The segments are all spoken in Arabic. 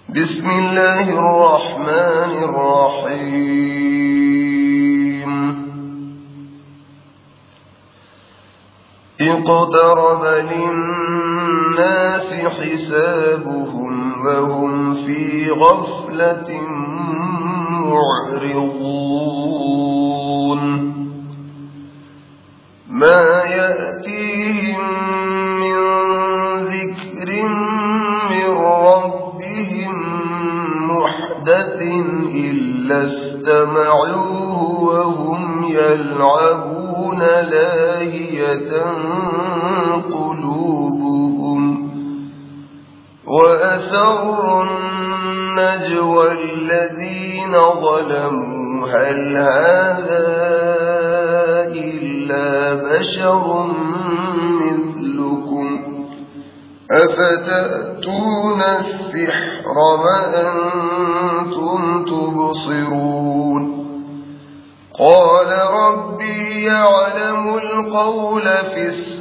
بسم الله الرحمن الرحيم. اقترب للناس حسابهم وهم في غفلة معرضون. ما يأتيهم من ذكر من ربهم محدث إلا استمعوه وهم يلعبون لاهية قلوبهم، وأسروا النجوى الذين ظلموا هل هذا إلا بشر مثلكم أفتأتون السحر وأنتم تبصرون. قال ربي يعلم القول في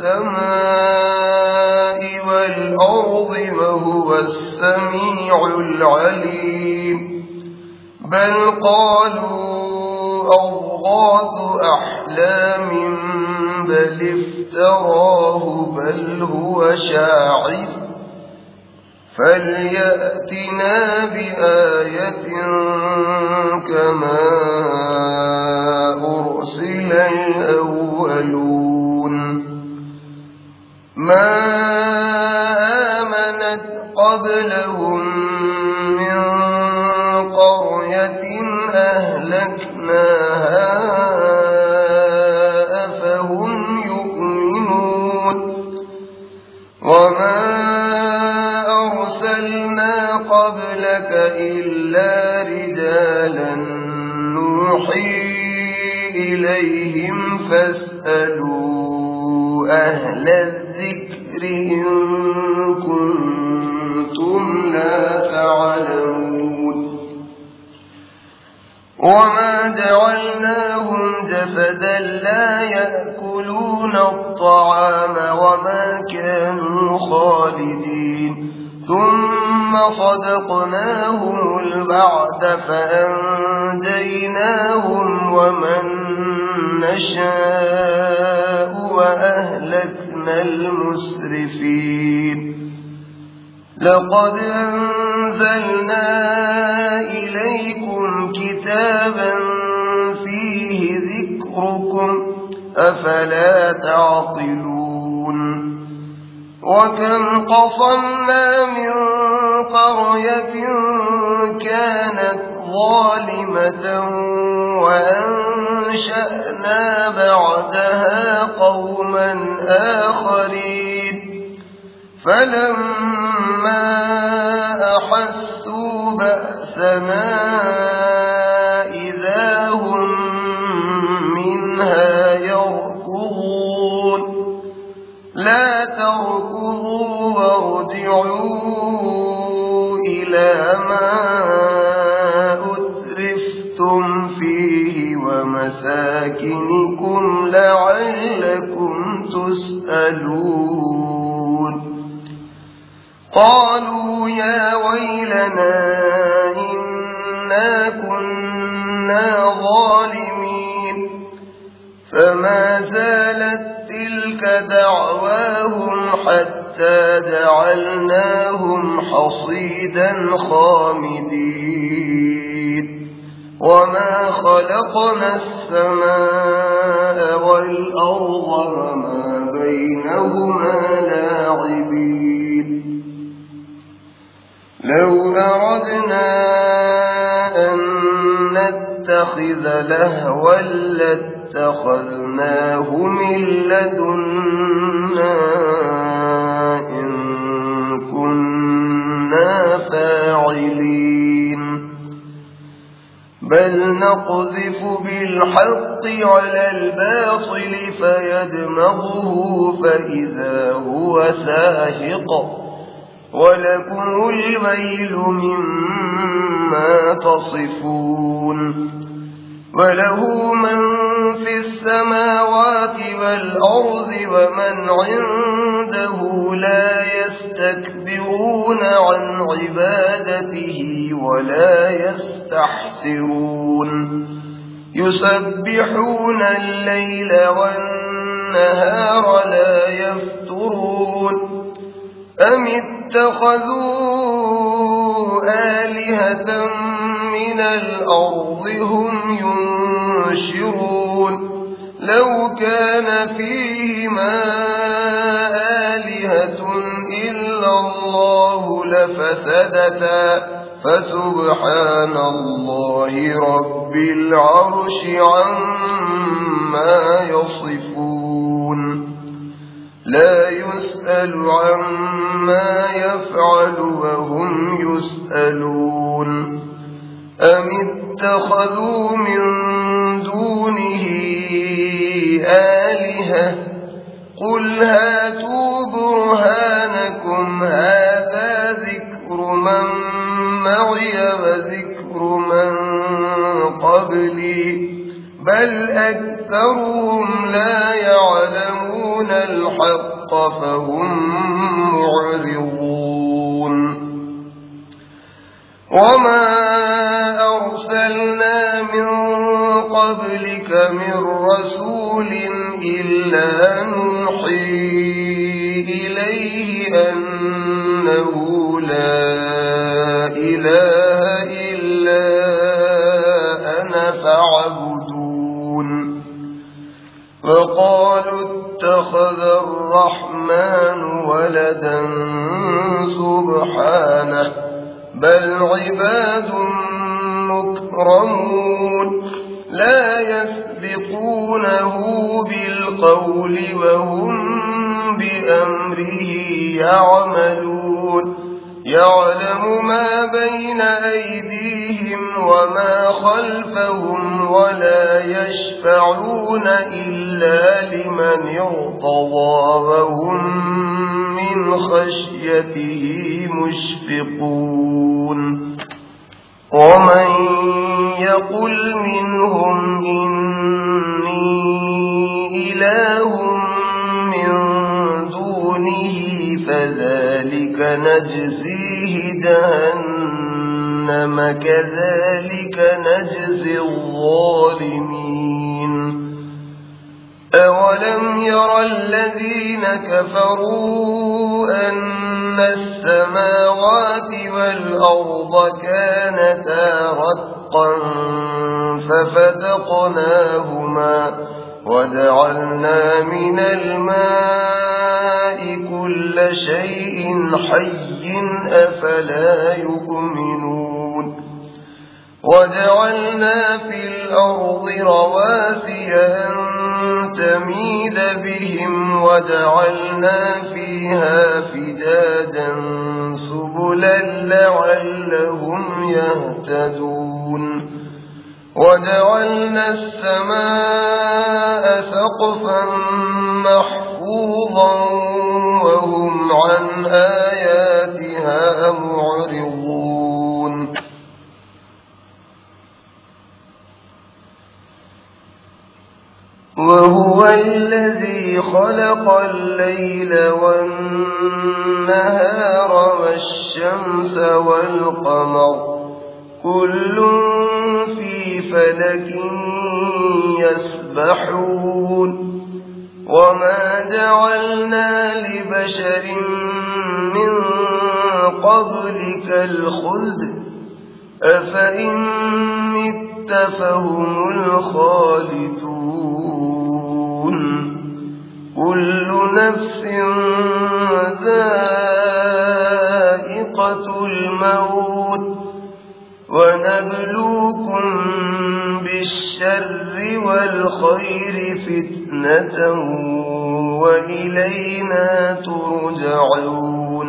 السماء والأرض وهو السميع العليم. بل قالوا أضغاث أحلام بل افتراه بل هو شاعر فليأتنا بآية كما أرسل الأولون. ما آمنت قبلهم من قرية أهلكناها أفهم يؤمنون. وما أرسلنا قبلك إلا رجالا نوحي إليهم فاسألوا أهل الذكر إن كنتم لا تعلمون. وما جعلناهم جسدا لا يأكلون الطعام وما كانوا خالدين. ثم صدقناهم الوعد فأنجيناهم ومن نشاء وأهلكنا المسرفين. لقد أنزلنا إليكم كتابا فيه ذكركم أفلا تعقلون. وكم قصمنا من قرية كانت ظالمة وأنشأنا بعدها قوما آخرين فلما أحسوا بأسنا إذا هم منها يركضون. لا تركضوا وارجعوا إلى ما أترفتم فيه ومساكنكم لعلكم تسألون. قالوا يا ويلنا إنا كنا ظالمين. فما زالت تلك دعواهم حتى جعلناهم حصيدا خامدين. وما خلقنا السماء والأرض وما بينهما لاعبين. لو أردنا أن نتخذ لهوا لاتخذناه من لدنا إن كنا فاعلين. بل نقذف بالحق على الباطل فيدمغه فإذا هو زاهق ولكم الويل مما تصفون. وله من في السماوات والأرض ومن عنده لا يستكبرون عن عبادته ولا يستحسرون يسبحون الليل والنهار لا يفترون أم اتخذوا آلهة من الأرض هم ينشرون لو كان فيهما آلهة إلا الله لفسدتا فسبحان الله رب العرش عما يصفون لا يسأل عما يفعل وهم يسألون أم اتخذوا من دونه آلهة قل هاتوا برهانكم هذا ذكر من معي وذكر من قبلي بل أكثرهم لا يعلمون الحق فهم معرضون وما أرسلنا من قبلك من رسول إلا نوحي إليه أنه لا إله إلا أنا فاعبدون وقالوا اتخذ الرحمن ولدا سبحانه بل عباد مكرمون لا يسبقونه بالقول وهم بأمره يعملون يعلم ما بين أيديهم وما خلفهم ولا يشفعون إلا لمن ارتضى وهم من خشيته مشفقون ومن يقل منهم إني إله من دونه فذلك نجزيه جهنم كذلك نجزي الظالمين أولم ير الذين كفروا أن السماوات والأرض كانتا رتقا ففتقناهما وجعلنا من الماء كل شيء حي أفلا يؤمنون وجعلنا في الأرض رواسي أن تميد بهم وجعلنا فيها فجاجا سبلا لعلهم يهتدون وجعلنا السماء سقفا محفوظا وهم عن آياتها معرضون وهو الذي خلق الليل والنهار والشمس والقمر كل في فلك يسبحون وما جعلنا لبشر من قبلك الخلد أفإن مت فهم الخالدون كل نفس ذائقة الموت ونبلوكم بالشر والخير فتنة وإلينا ترجعون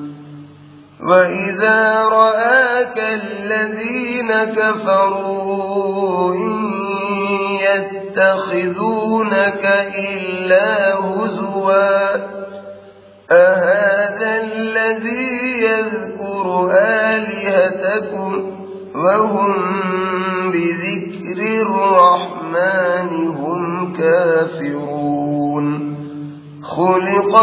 وإذا رآك الذين كفروا إن يتخذونك إلا هزوا أهذا الذي يذكر آلهتكم وهم بذكر الرحمن هم كافرون خلق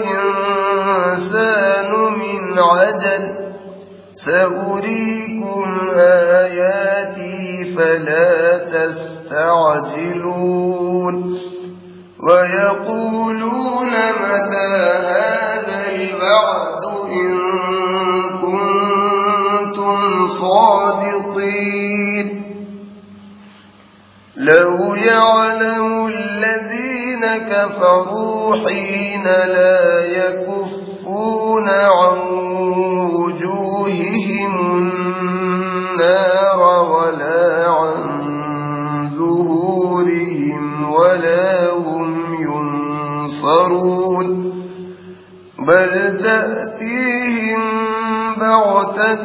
الإنسان من عجل سأريكم آياتي فلا تستعجلون ويقولون متى هذا الوعد إن كنتم صادقين لو يعلم الذين كفروا حين لا يكفون عن وجوههم النار ولا عن ظهورهم ولا هم ينصرون بل تأتيهم بغتة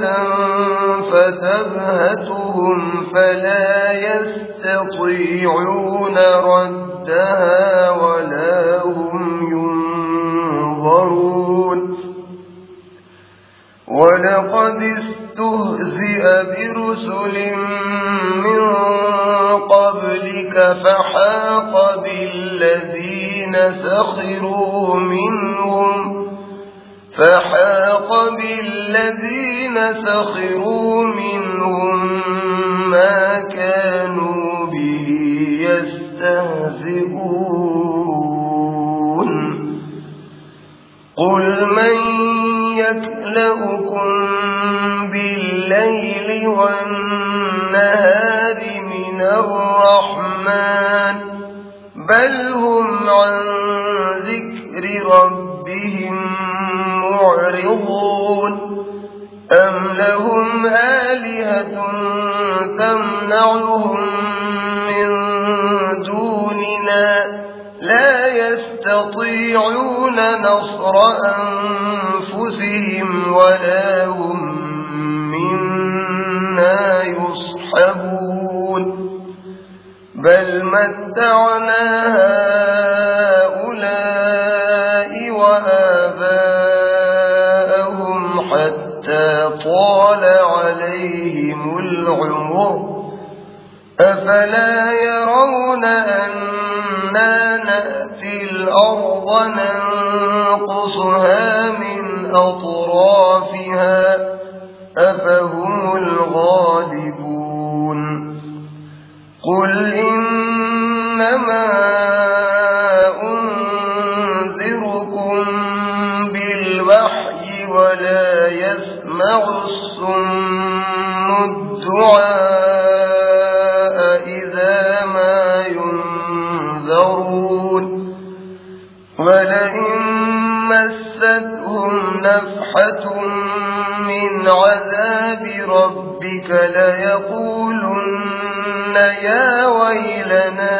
فتبهتهم فلا يستطيعون ردها ولا هم ينظرون ولقد استهزئ برسل من قبلك فحاق بالذين سخروا منهم ما كانوا به يستهزئون قل من يكلؤكم بالليل والنهار من الرحمن بل هم عن ذكر ربهم معرضون أم لهم آلهة تمنعهم من دوننا لا يستطيعون نصر أنفسهم ولا هم منا يصحبون بل متعنا هؤلاء وآباءهم حتى طال عليهم العمر أفلا يرون أنا نأتي الأرض ننقصها من أطرافها أفهم الغالبون قل إنما أنذركم بالوحي ولا يسمع الصم الدعاء إذا ما ينذرون ولئن مستهم نفحة من عذاب ربك ليقولن يا ويلنا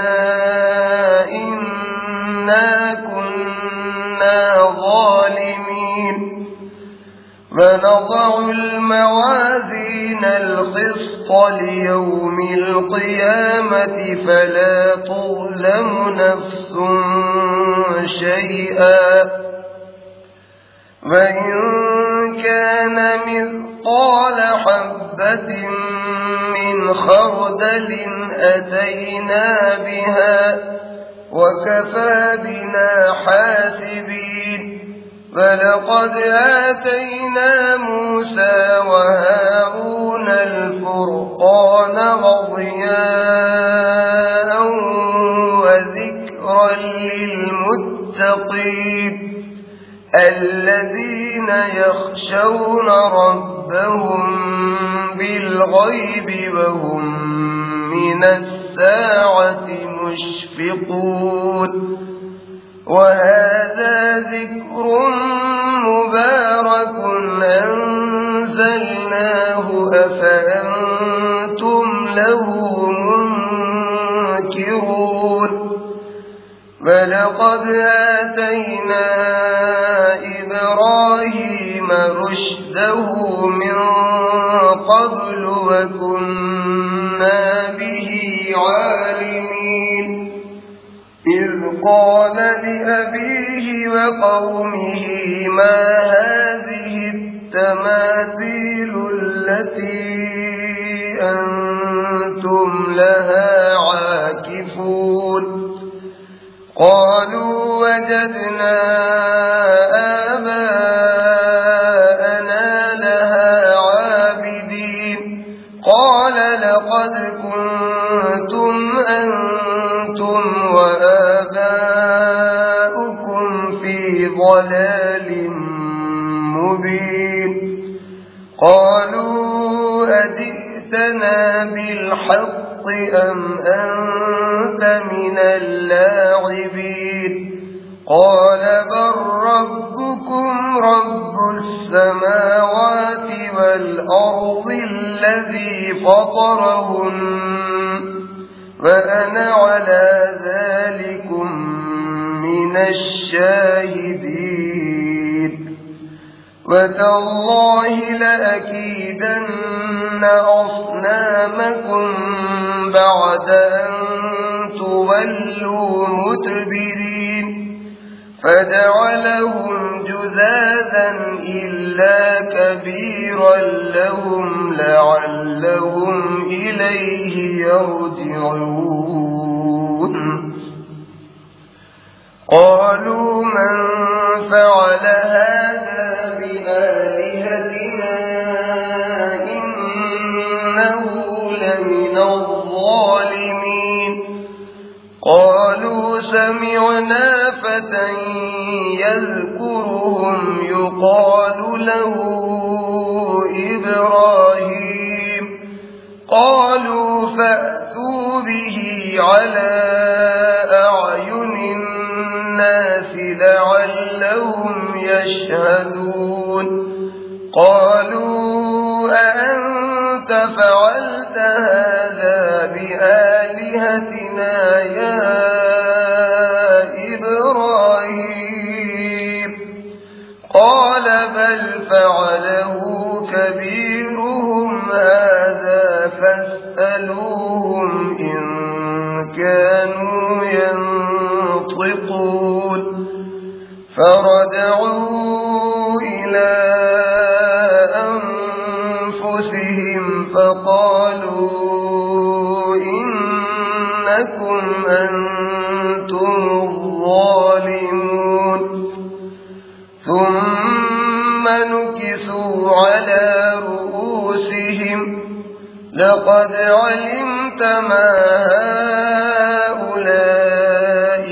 إنا كنا ظالمين ونضع الموازين القسط ليوم القيامة فلا تظلم نفس شيئا وإن كان مثقال حبة من خردل أتينا بها وكفى بنا حاسبين فلقد آتينا موسى وهارون الفرقان وضياء وذكرا للمتقين الذين يخشون ربهم بالغيب وهم من الساعة مشفقون وهذا ذكر مبارك أنزلناه أفأنتم له منكرون ولقد آتينا إبراهيم رشده من قبل وكنا به عالمين إذ قال لأبيه وقومه ما هذه التماثيل التي أنتم لها عاكفون قالوا وجدنا آباءنا لها عابدين قال لقد كنتم أنتم وآباؤكم في ضلال مبين قالوا أجئتنا بالحق أم أنت من اللاعبين قال بل ربكم رب السماوات والأرض الذي فطرهن وأنا على ذلكم من الشاهدين وتالله لأكيدن أصنامكم بعد أن تولوا مدبرين فجعلهم جذاذا إلا كبيرا لهم لعلهم إليه يرجعون قالوا من فعل هذا بآلهتنا إنه لمن الظالمين قالوا سمعنا فتى يذكرهم يقال له إبراهيم قالوا فأتوا به على أعين الناس لعلهم يشهدون قالوا أأنت فعلت هذا بآلهتنا يا إبراهيم قال بل فعله كبيرهم هذا فاسألوهم إن كانوا ينطقون فرجعوا إلى أنفسهم فقالوا إنكم أنتم الظالمون ثم نكسوا على رؤوسهم لقد علمت ما هؤلاء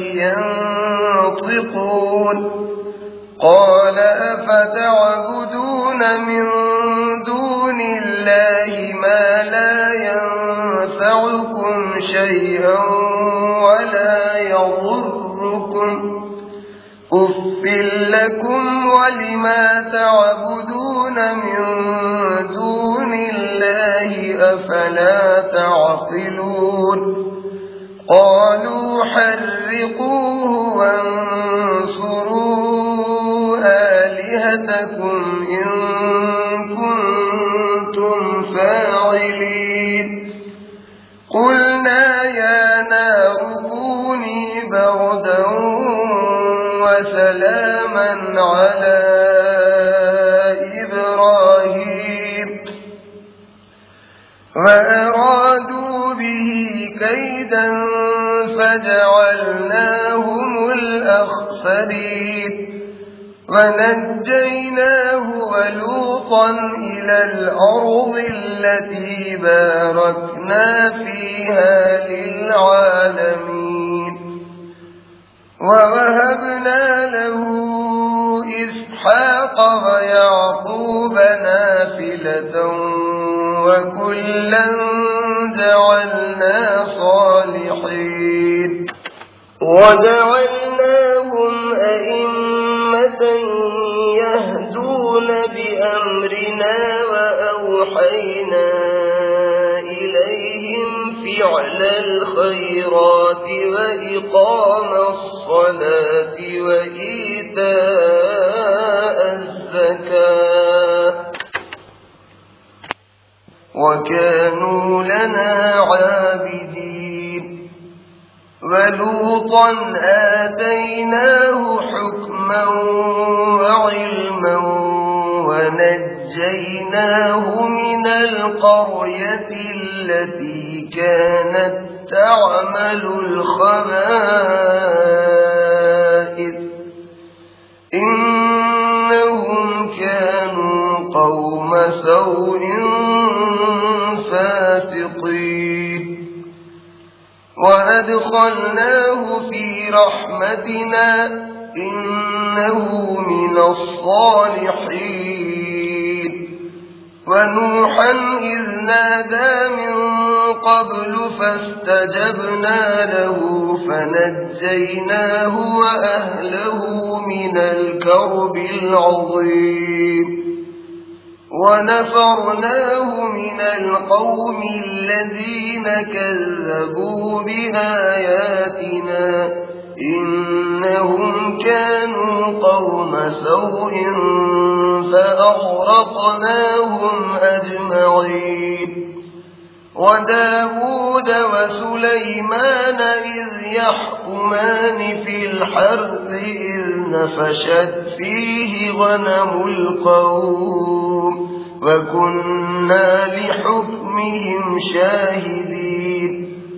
ينطقون قال أفتعبدون من دون الله ما لا ينفعكم شيئا ولا يضركم أف لكم ولما تعبدون من دون الله أفلا تعقلون قالوا حرقوه وانصروا آلهتكم إن كنتم فاعلين قلنا يا نار كوني بردا وسلاما على إبراهيم وأرادوا به كيدا فجعلناهم الأخسرين ونجيناه ولوطا إلى الأرض التي باركنا فيها للعالمين ووهبنا له إسحاق ويعقوب نافلة وكلا جعلنا صالحين وجعلناهم أئمة يهدون بأمرنا وأوحينا إليهم فعل الخيرات وإقام الصلاة وإيتاء الزكاة وكانوا لنا عابدين ولوطا آتيناه حكما وعلما ونجيناه ونجيناه من القرية التي كانت تعمل الخبائث إنهم كانوا قوم سوء فاسقين وأدخلناه في رحمتنا إنه من الصالحين ونوحا إذ نادى من قبل فاستجبنا له فنجيناه وأهله من الكرب العظيم ونصرناه من القوم الذين كذبوا بآياتنا إنهم كانوا قوم سوء فأغرقناهم أجمعين وداود وسليمان إذ يحكمان في الحرث إذ نفشت فيه غنم القوم وكنا لحكمهم شاهدين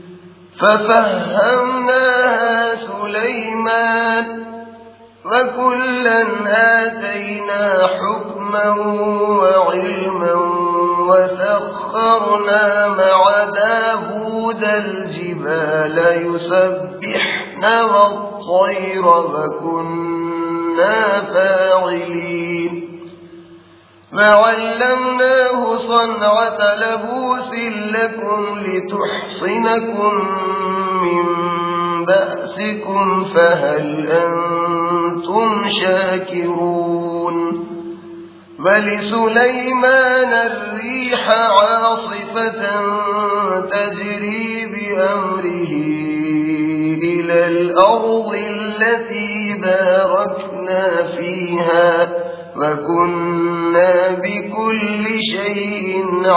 ففهمناها سليمان وكلا آتينا حكما وعلما وسخرنا مع داود الجبال يسبحن والطير وكنا فاعلين وعلمناه صنعة لبوس لكم لتحصنكم من بأسكم فهل أنتم شاكرون ولسليمان الريح عاصفة تجري بأمره إلى الأرض التي باركنا فيها وكنا بكل شيء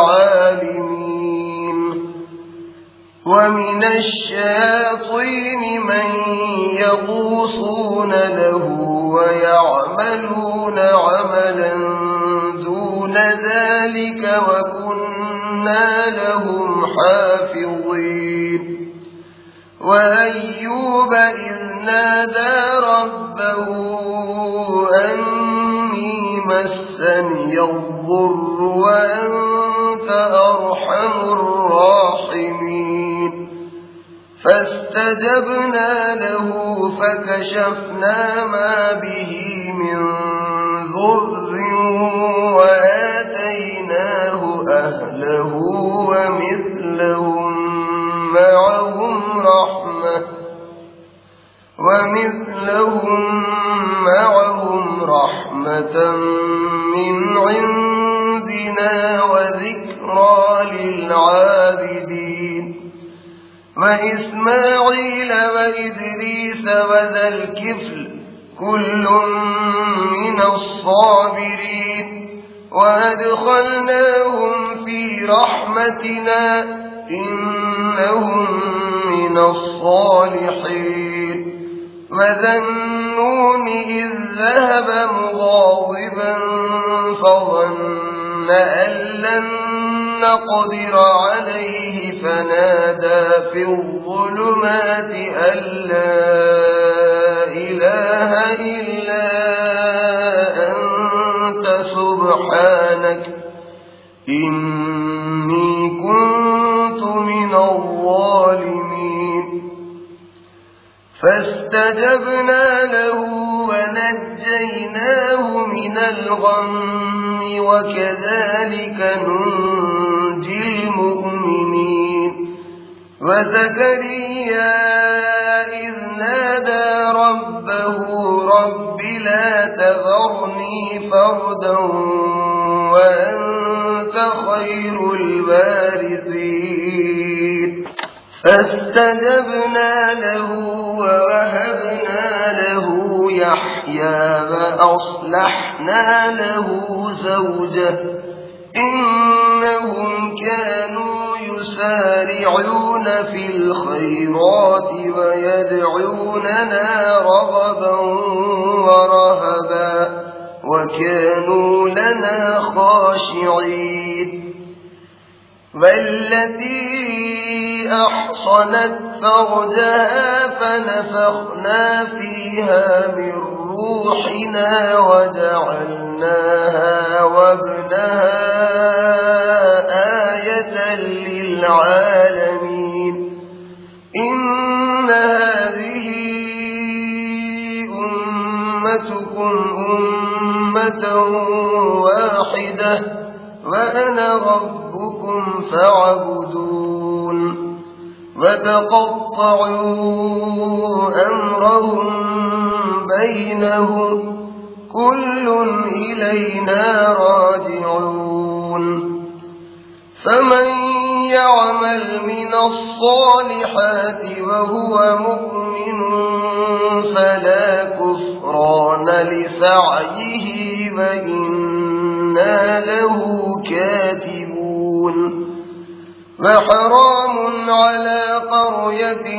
عالمين ومن الشياطين من يغوصون له ويعملون عملا دون ذلك وكنا لهم حافظين وأيوب إذ نادى ربه أني مسني الضر وأنت أرحم الراحمين فاستجبنا له فكشفنا ما به من ضر وآتيناه أهله ومثلهم معهم رحمة من عندنا وذكرى للعابدين وإسماعيل وإدريس وذا الكفل كل من الصابرين وأدخلناهم في رحمتنا إنهم من الصالحين وذا النون إذ ذهب مغاضبا فظن أن لن نقدر عليه فنادى في الظلمات أن لا إله إلا أنت سبحانك إني كنت من الظالمين فاستجبنا له ونجيناه من الغم وكذلك ننجي المؤمنين وزكريا إذ نادى ربه رب لا تذرني فردا وأنت خير الوارثين فاستجبنا له ووهبنا له يحيى وأصلحنا له زوجه إنهم كانوا يسارعون في الخيرات ويدعوننا رغبا ورهبا وكانوا لنا خاشعين والتي أحصنت فرجها فنفخنا فيها من روحنا وجعلناها وابنها آية للعالمين إن هذه أمتكم أمة واحدة وأنا ربكم فاعبدون وتقطعوا أمرهم بينهم كل إلينا راجعون فمن يعمل من الصالحات وهو مؤمن فلا كفران لسعيه وإنا له كاتبون وحرام على قرية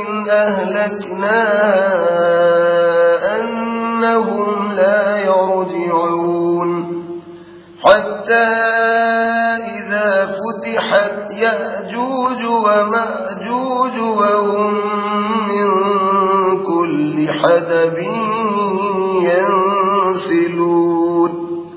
أهلكناها أنهم لا يرجعون حتى إذا فتحت يأجوج ومأجوج وهم من كل حدب ينسلون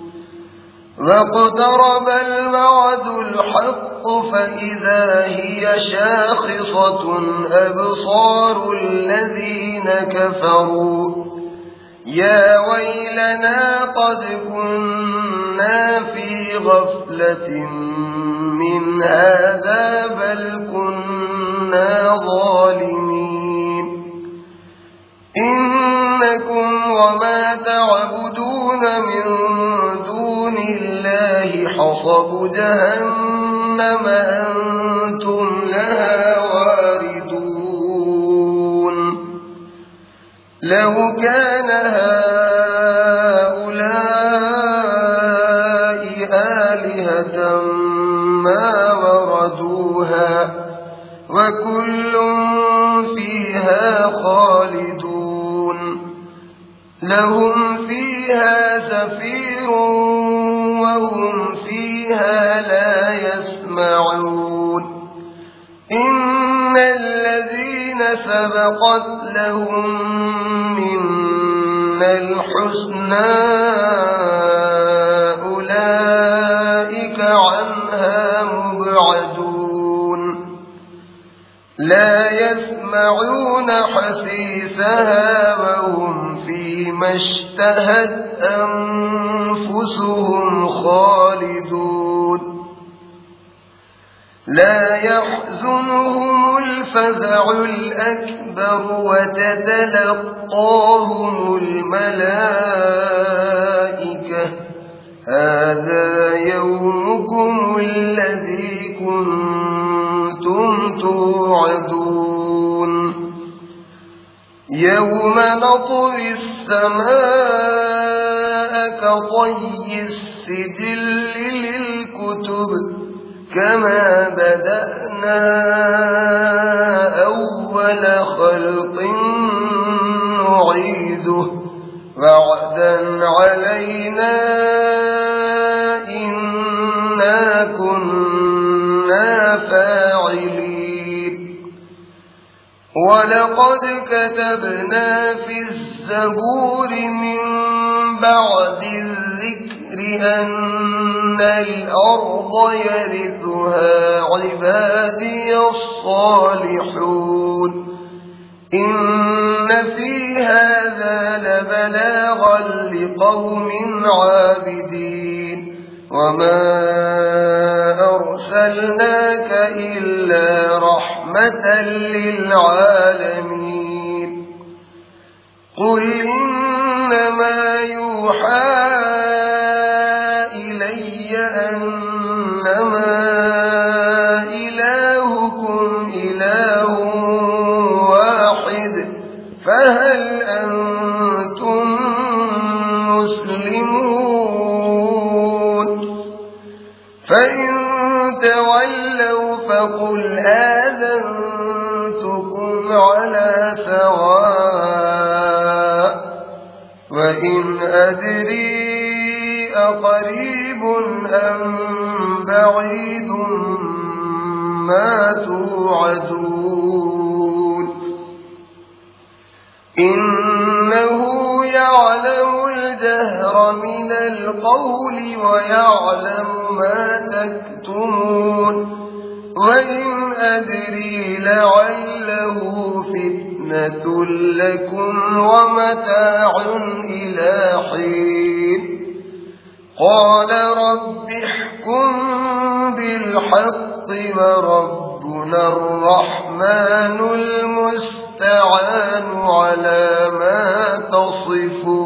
واقترب الوعد الحق فإذا هي شاخصة أبصار الذين كفروا يا ويلنا قد كنا في غفلة من هذا بل كنا ظالمين إنكم وما تعبدون من دون الله حصب جهنم أنتم لها واردون لو كان هؤلاء آلهة ما وردوها وكل فيها خالدون لهم فيها زفير وهم فيها لا يسمعون إن الذين سبقت لهم منا الحسنى أولئك عنها مبعدون لا يسمعون حسيسها وهم فيما اشتهت أنفسهم خالدون لا يحزنهم الفزع الأكبر وتتلقاهم الملائكة هذا يومكم الذي كنتم توعدون يوم نطوي السماء كطي السجل للكتب كما بدأنا أول خلق نعيده وعدا علينا إنا كنا فاعلين ولقد كتبنا في الزبور من بعد الذكر أن الأرض يرثها عبادي الصالحون إن في هذا لبلاغا لقوم عابدين وما أرسلناك إلا رحمة للعالمين قل إنما يوحى إلي أنما إلهكم إله واحد فهل أنتم مسلمون فإن تولوا فقل آذنتكم على سواء وإن أدري أقريب أم بعيد ما توعدون إنه يعلم الجهر من القول ويعلم ما تكتمون وإن أدري لعله فتنة لكم ومتاع إلى حين قال رب احكم بالحق وربنا الرحمن المستعان على ما تصفون